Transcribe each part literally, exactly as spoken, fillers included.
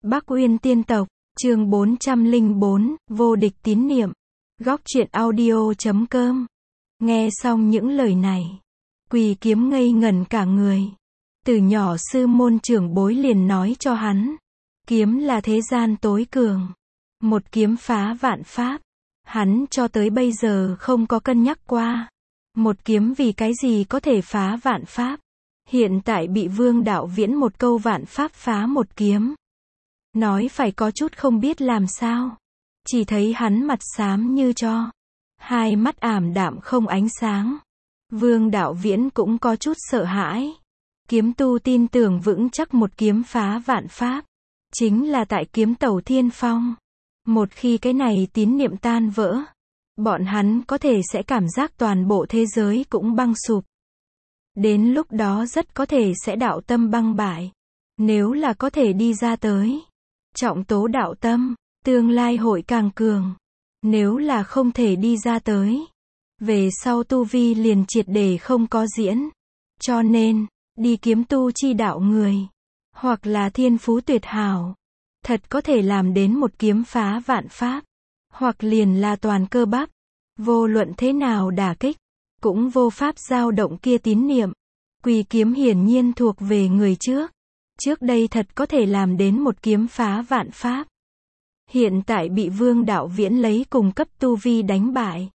Bắc Uyên Tiên Tộc, chương bốn trăm lẻ bốn, vô địch tín niệm. Góc truyện audio chấm com. Nghe xong những lời này, Quỳ Kiếm ngây ngẩn cả người. Từ nhỏ sư môn trưởng bối liền nói cho hắn, kiếm là thế gian tối cường, một kiếm phá vạn pháp. Hắn cho tới bây giờ không có cân nhắc qua, một kiếm vì cái gì có thể phá vạn pháp. Hiện tại bị Vương Đạo Viễn một câu vạn pháp phá một kiếm, nói phải có chút không biết làm sao. Chỉ thấy hắn mặt xám như tro, hai mắt ảm đạm không ánh sáng. Vương Đạo Viễn cũng có chút sợ hãi. Kiếm tu tin tưởng vững chắc một kiếm phá vạn pháp, chính là tại kiếm tẩu thiên phong. Một khi cái này tín niệm tan vỡ, bọn hắn có thể sẽ cảm giác toàn bộ thế giới cũng băng sụp. Đến lúc đó rất có thể sẽ đạo tâm băng bại. Nếu là có thể đi ra tới, trọng tố đạo tâm, tương lai hội càng cường. Nếu là không thể đi ra tới, về sau tu vi liền triệt để không có diễn. Cho nên, đi kiếm tu chi đạo người, hoặc là thiên phú tuyệt hảo, thật có thể làm đến một kiếm phá vạn pháp, hoặc liền là toàn cơ bắp, vô luận thế nào đả kích, cũng vô pháp dao động kia tín niệm. Quỳ Kiếm hiển nhiên thuộc về người trước. Trước đây thật có thể làm đến một kiếm phá vạn pháp. Hiện tại bị Vương Đạo Viễn lấy cùng cấp tu vi đánh bại.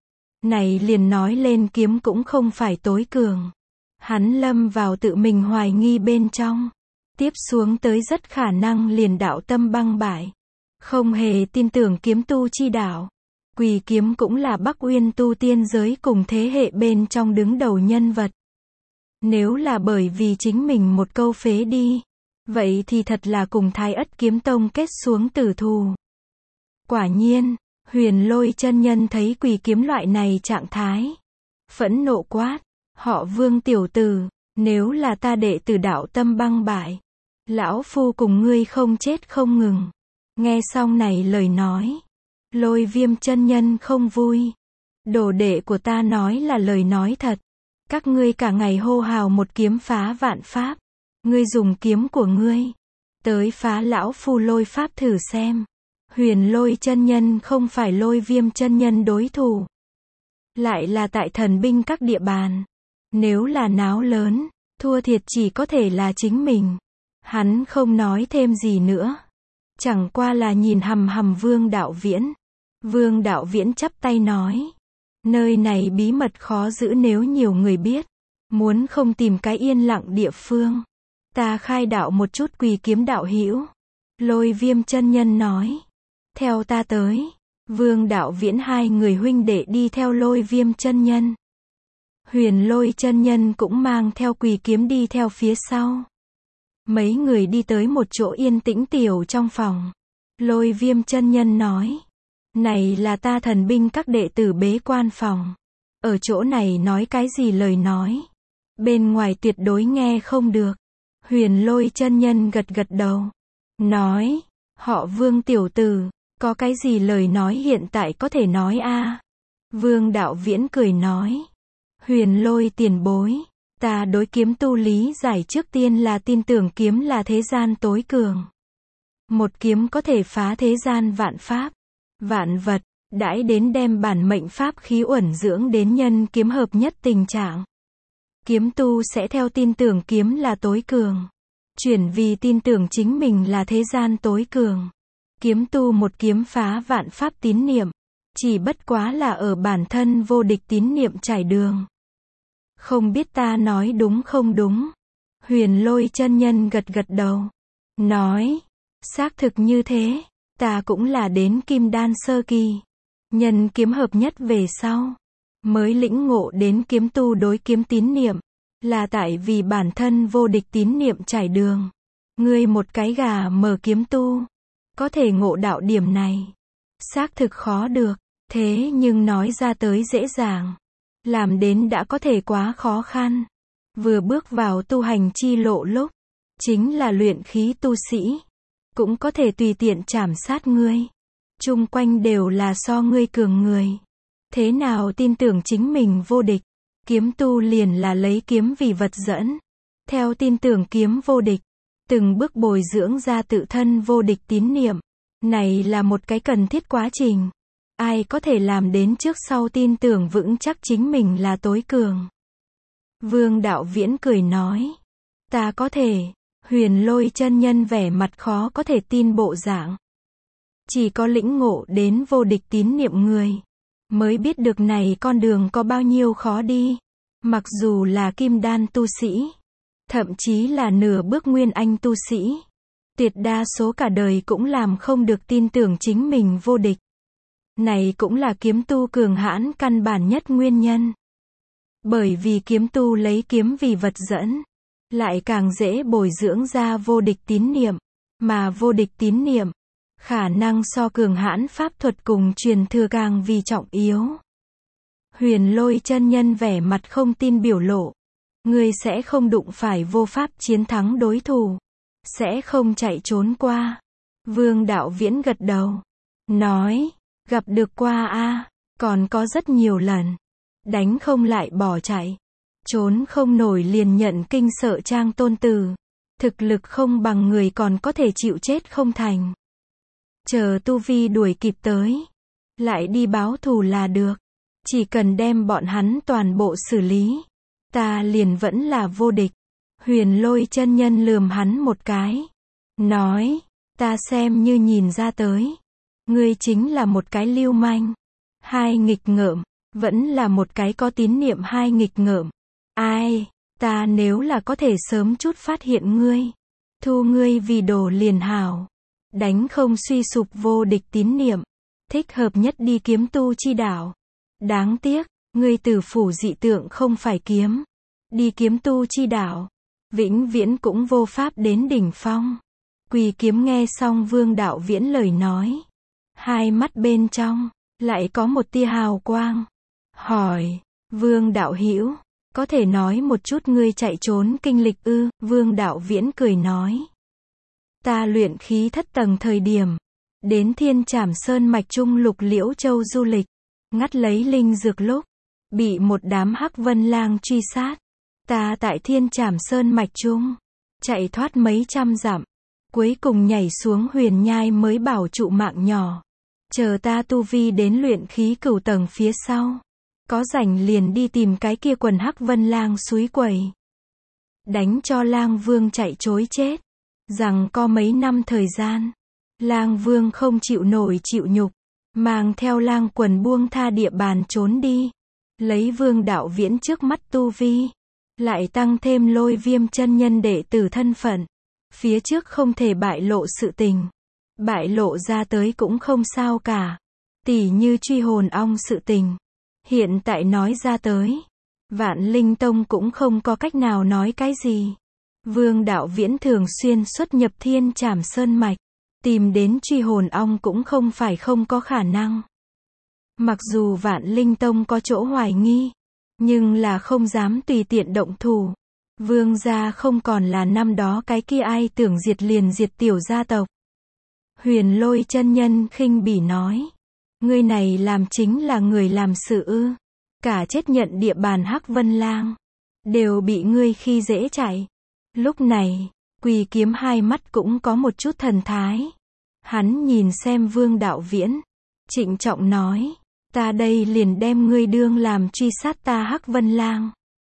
Này liền nói lên kiếm cũng không phải tối cường. Hắn lâm vào tự mình hoài nghi bên trong. Tiếp xuống tới rất khả năng liền đạo tâm băng bại. Không hề tin tưởng kiếm tu chi đạo. Quỳ Kiếm cũng là Bắc Uyên tu tiên giới cùng thế hệ bên trong đứng đầu nhân vật. Nếu là bởi vì chính mình một câu phế đi, vậy thì thật là cùng Thái Ất Kiếm Tông kết xuống tử thù. Quả nhiên, Huyền Lôi chân nhân thấy Quỳ Kiếm loại này trạng thái, phẫn nộ quát, họ Vương tiểu tử, nếu là ta đệ tử đạo tâm băng bại, lão phu cùng ngươi không chết không ngừng. Nghe xong này lời nói, Lôi Viêm chân nhân không vui. Đồ đệ của ta nói là lời nói thật. Các ngươi cả ngày hô hào một kiếm phá vạn pháp, ngươi dùng kiếm của ngươi tới phá lão phu lôi pháp thử xem. Huyền Lôi chân nhân không phải Lôi Viêm chân nhân đối thủ, lại là tại thần binh các địa bàn. Nếu là náo lớn, thua thiệt chỉ có thể là chính mình. Hắn không nói thêm gì nữa, chẳng qua là nhìn hằm hằm Vương Đạo Viễn. Vương Đạo Viễn chắp tay nói, nơi này bí mật khó giữ, nếu nhiều người biết, muốn không tìm cái yên lặng địa phương, ta khai đạo một chút. Quỳ Kiếm đạo hữu, Lôi Viêm chân nhân nói, theo ta tới. Vương Đạo Viễn hai người huynh đệ đi theo Lôi Viêm chân nhân. Huyền Lôi chân nhân cũng mang theo Quỳ Kiếm đi theo phía sau. Mấy người đi tới một chỗ yên tĩnh tiểu trong phòng. Lôi Viêm chân nhân nói, này là ta thần binh các đệ tử bế quan phòng. Ở chỗ này nói cái gì lời nói, bên ngoài tuyệt đối nghe không được. Huyền Lôi chân nhân gật gật đầu, nói, họ Vương tiểu tử, có cái gì lời nói hiện tại có thể nói a? Vương Đạo Viễn cười nói, Huyền Lôi tiền bối, ta đối kiếm tu lý giải trước tiên là tin tưởng kiếm là thế gian tối cường. Một kiếm có thể phá thế gian vạn pháp, vạn vật, đãi đến đem bản mệnh pháp khí uẩn dưỡng đến nhân kiếm hợp nhất tình trạng. Kiếm tu sẽ theo tin tưởng kiếm là tối cường, chuyển vì tin tưởng chính mình là thế gian tối cường. Kiếm tu một kiếm phá vạn pháp tín niệm, chỉ bất quá là ở bản thân vô địch tín niệm trải đường. Không biết ta nói đúng không đúng? Huyền Lôi chân nhân gật gật đầu, nói, xác thực như thế. Ta cũng là đến kim đan sơ kỳ, nhân kiếm hợp nhất về sau, mới lĩnh ngộ đến kiếm tu đối kiếm tín niệm, là tại vì bản thân vô địch tín niệm trải đường. Ngươi một cái gà mờ kiếm tu, có thể ngộ đạo điểm này, xác thực khó được, thế nhưng nói ra tới dễ dàng, làm đến đã có thể quá khó khăn. Vừa bước vào tu hành chi lộ lúc, chính là luyện khí tu sĩ, cũng có thể tùy tiện trảm sát ngươi. Chung quanh đều là so ngươi cường người. Thế nào tin tưởng chính mình vô địch? Kiếm tu liền là lấy kiếm vì vật dẫn. Theo tin tưởng kiếm vô địch, từng bước bồi dưỡng ra tự thân vô địch tín niệm. Này là một cái cần thiết quá trình. Ai có thể làm đến trước sau tin tưởng vững chắc chính mình là tối cường. Vương Đạo Viễn cười nói. Ta có thể. Huyền Lôi chân nhân vẻ mặt khó có thể tin bộ dạng. Chỉ có lĩnh ngộ đến vô địch tín niệm người, mới biết được này con đường có bao nhiêu khó đi. Mặc dù là kim đan tu sĩ, thậm chí là nửa bước nguyên anh tu sĩ, tuyệt đa số cả đời cũng làm không được tin tưởng chính mình vô địch. Này cũng là kiếm tu cường hãn căn bản nhất nguyên nhân. Bởi vì kiếm tu lấy kiếm vì vật dẫn, lại càng dễ bồi dưỡng ra vô địch tín niệm, mà vô địch tín niệm, khả năng so cường hãn pháp thuật cùng truyền thừa càng vì trọng yếu. Huyền Lôi chân nhân vẻ mặt không tin biểu lộ. Ngươi sẽ không đụng phải vô pháp chiến thắng đối thủ. Sẽ không chạy trốn qua. Vương Đạo Viễn gật đầu. Nói, gặp được qua a, còn có rất nhiều lần. Đánh không lại bỏ chạy. Trốn không nổi liền nhận kinh sợ trang tôn tử. Thực lực không bằng người còn có thể chịu chết không thành. Chờ tu vi đuổi kịp tới, lại đi báo thù là được. Chỉ cần đem bọn hắn toàn bộ xử lý, ta liền vẫn là vô địch. Huyền Lôi chân nhân lườm hắn một cái. Nói, ta xem như nhìn ra tới. Ngươi chính là một cái lưu manh. Hai nghịch ngợm, vẫn là một cái có tín niệm hai nghịch ngợm. Ai, ta nếu là có thể sớm chút phát hiện ngươi, thu ngươi vì đồ liền hảo. Đánh không suy sụp vô địch tín niệm, thích hợp nhất đi kiếm tu chi đạo. Đáng tiếc, ngươi tử phủ dị tượng không phải kiếm. Đi kiếm tu chi đạo, vĩnh viễn cũng vô pháp đến đỉnh phong. Quỳ Kiếm nghe xong Vương Đạo Viễn lời nói, hai mắt bên trong lại có một tia hào quang. Hỏi, Vương Đạo Hữu, có thể nói một chút ngươi chạy trốn kinh lịch ư? Vương Đạo Viễn cười nói. Ta luyện khí thất tầng thời điểm, đến Thiên Trảm Sơn mạch trung Lục Liễu Châu du lịch, ngắt lấy linh dược lúc, bị một đám Hắc Vân Lang truy sát. Ta tại Thiên Trảm Sơn mạch trung, chạy thoát mấy trăm dặm, cuối cùng nhảy xuống huyền nhai mới bảo trụ mạng nhỏ. Chờ ta tu vi đến luyện khí cửu tầng phía sau, có rảnh liền đi tìm cái kia quần Hắc Vân Lang suối quẩy. Đánh cho Lang Vương chạy trối chết. Rằng có mấy năm thời gian, Lang Vương không chịu nổi chịu nhục, mang theo Lang quần buông tha địa bàn trốn đi. Lấy Vương Đạo Viễn trước mắt tu vi, lại tăng thêm Lôi Viêm chân nhân đệ tử thân phận. Phía trước không thể bại lộ sự tình. Bại lộ ra tới cũng không sao cả. Tỉ như truy hồn ong sự tình. Hiện tại nói ra tới, Vạn Linh Tông cũng không có cách nào nói cái gì. Vương Đạo Viễn thường xuyên xuất nhập Thiên Trảm Sơn mạch, tìm đến truy hồn ong cũng không phải không có khả năng. Mặc dù Vạn Linh Tông có chỗ hoài nghi, nhưng là không dám tùy tiện động thủ. Vương gia không còn là năm đó cái kia ai tưởng diệt liền diệt tiểu gia tộc. Huyền Lôi chân nhân khinh bỉ nói, ngươi này làm chính là người làm sự ư? Cả chết nhận địa bàn Hắc Vân Lang, đều bị ngươi khi dễ chạy. Lúc này, Quỳ Kiếm hai mắt cũng có một chút thần thái. Hắn nhìn xem Vương Đạo Viễn, trịnh trọng nói, ta đây liền đem ngươi đương làm truy sát ta Hắc Vân Lang.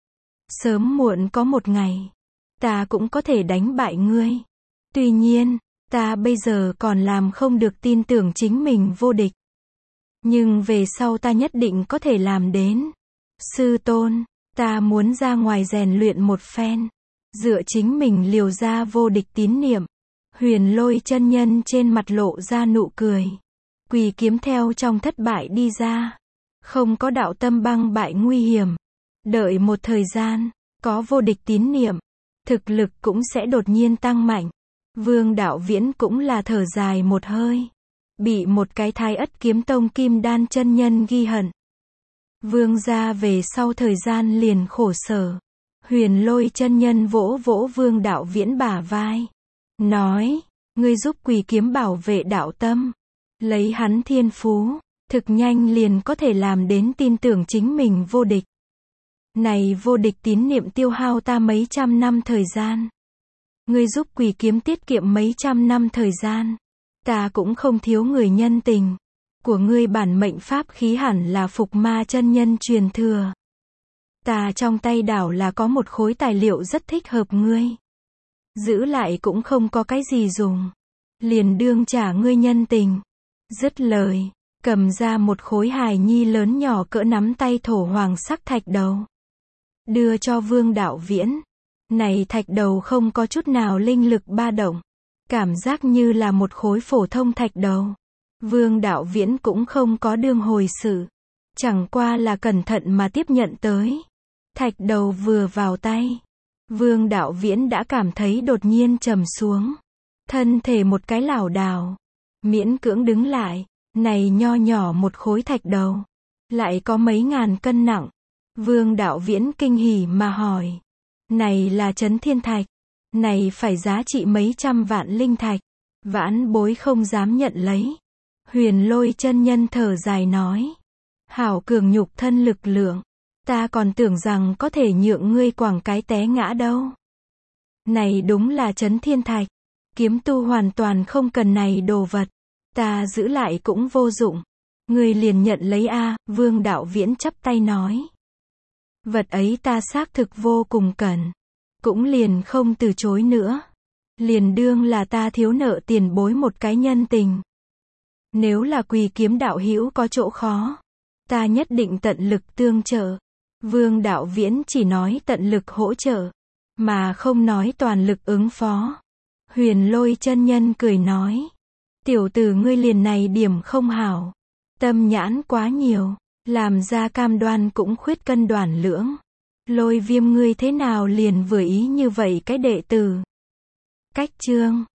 Sớm muộn có một ngày, ta cũng có thể đánh bại ngươi. Tuy nhiên, ta bây giờ còn làm không được tin tưởng chính mình vô địch. Nhưng về sau ta nhất định có thể làm đến. Sư tôn, ta muốn ra ngoài rèn luyện một phen. Dựa chính mình liều ra vô địch tín niệm. Huyền Lôi chân nhân trên mặt lộ ra nụ cười. Quỳ Kiếm theo trong thất bại đi ra. Không có đạo tâm băng bại nguy hiểm. Đợi một thời gian, có vô địch tín niệm, thực lực cũng sẽ đột nhiên tăng mạnh. Vương Đạo Viễn cũng là thở dài một hơi. Bị một cái Thái Ất Kiếm Tông kim đan chân nhân ghi hận. Vương gia về sau thời gian liền khổ sở. Huyền Lôi chân nhân vỗ vỗ Vương Đạo Viễn bả vai. Nói, ngươi giúp Quỳ Kiếm bảo vệ đạo tâm. Lấy hắn thiên phú, thực nhanh liền có thể làm đến tin tưởng chính mình vô địch. Này vô địch tín niệm tiêu hao ta mấy trăm năm thời gian. Ngươi giúp Quỳ Kiếm tiết kiệm mấy trăm năm thời gian. Ta cũng không thiếu người nhân tình. Của ngươi bản mệnh pháp khí hẳn là Phục Ma chân nhân truyền thừa. Ta trong tay đảo là có một khối tài liệu rất thích hợp ngươi. Giữ lại cũng không có cái gì dùng. Liền đương trả ngươi nhân tình. Dứt lời, cầm ra một khối hài nhi lớn nhỏ cỡ nắm tay thổ hoàng sắc thạch đầu. Đưa cho Vương Đạo Viễn. Này thạch đầu không có chút nào linh lực ba động. Cảm giác như là một khối phổ thông thạch đầu. Vương Đạo Viễn cũng không có đương hồi sự. Chẳng qua là cẩn thận mà tiếp nhận tới. Thạch đầu vừa vào tay. Vương Đạo Viễn đã cảm thấy đột nhiên trầm xuống. Thân thể một cái lảo đảo. Miễn cưỡng đứng lại. Này nho nhỏ một khối thạch đầu. Lại có mấy ngàn cân nặng. Vương Đạo Viễn kinh hỉ mà hỏi. Này là Chấn Thiên Thạch. Này phải giá trị mấy trăm vạn linh thạch. Vãn bối không dám nhận lấy. Huyền Lôi chân nhân thở dài nói. Hảo cường nhục thân lực lượng. Ta còn tưởng rằng có thể nhượng ngươi quẳng cái té ngã đâu. Này đúng là Chấn Thiên Thạch. Kiếm tu hoàn toàn không cần này đồ vật. Ta giữ lại cũng vô dụng. Ngươi liền nhận lấy a. Vương Đạo Viễn chắp tay nói. Vật ấy ta xác thực vô cùng cần. Cũng liền không từ chối nữa. Liền đương là ta thiếu nợ tiền bối một cái nhân tình. Nếu là Quỳ Kiếm đạo hữu có chỗ khó, ta nhất định tận lực tương trợ. Vương Đạo Viễn chỉ nói tận lực hỗ trợ, mà không nói toàn lực ứng phó. Huyền Lôi chân nhân cười nói. Tiểu tử ngươi liền này điểm không hảo. Tâm nhãn quá nhiều. Làm ra cam đoan cũng khuyết cân đoản lưỡng. Lôi Viêm ngươi thế nào liền vừa ý như vậy cái đệ tử. Cách chương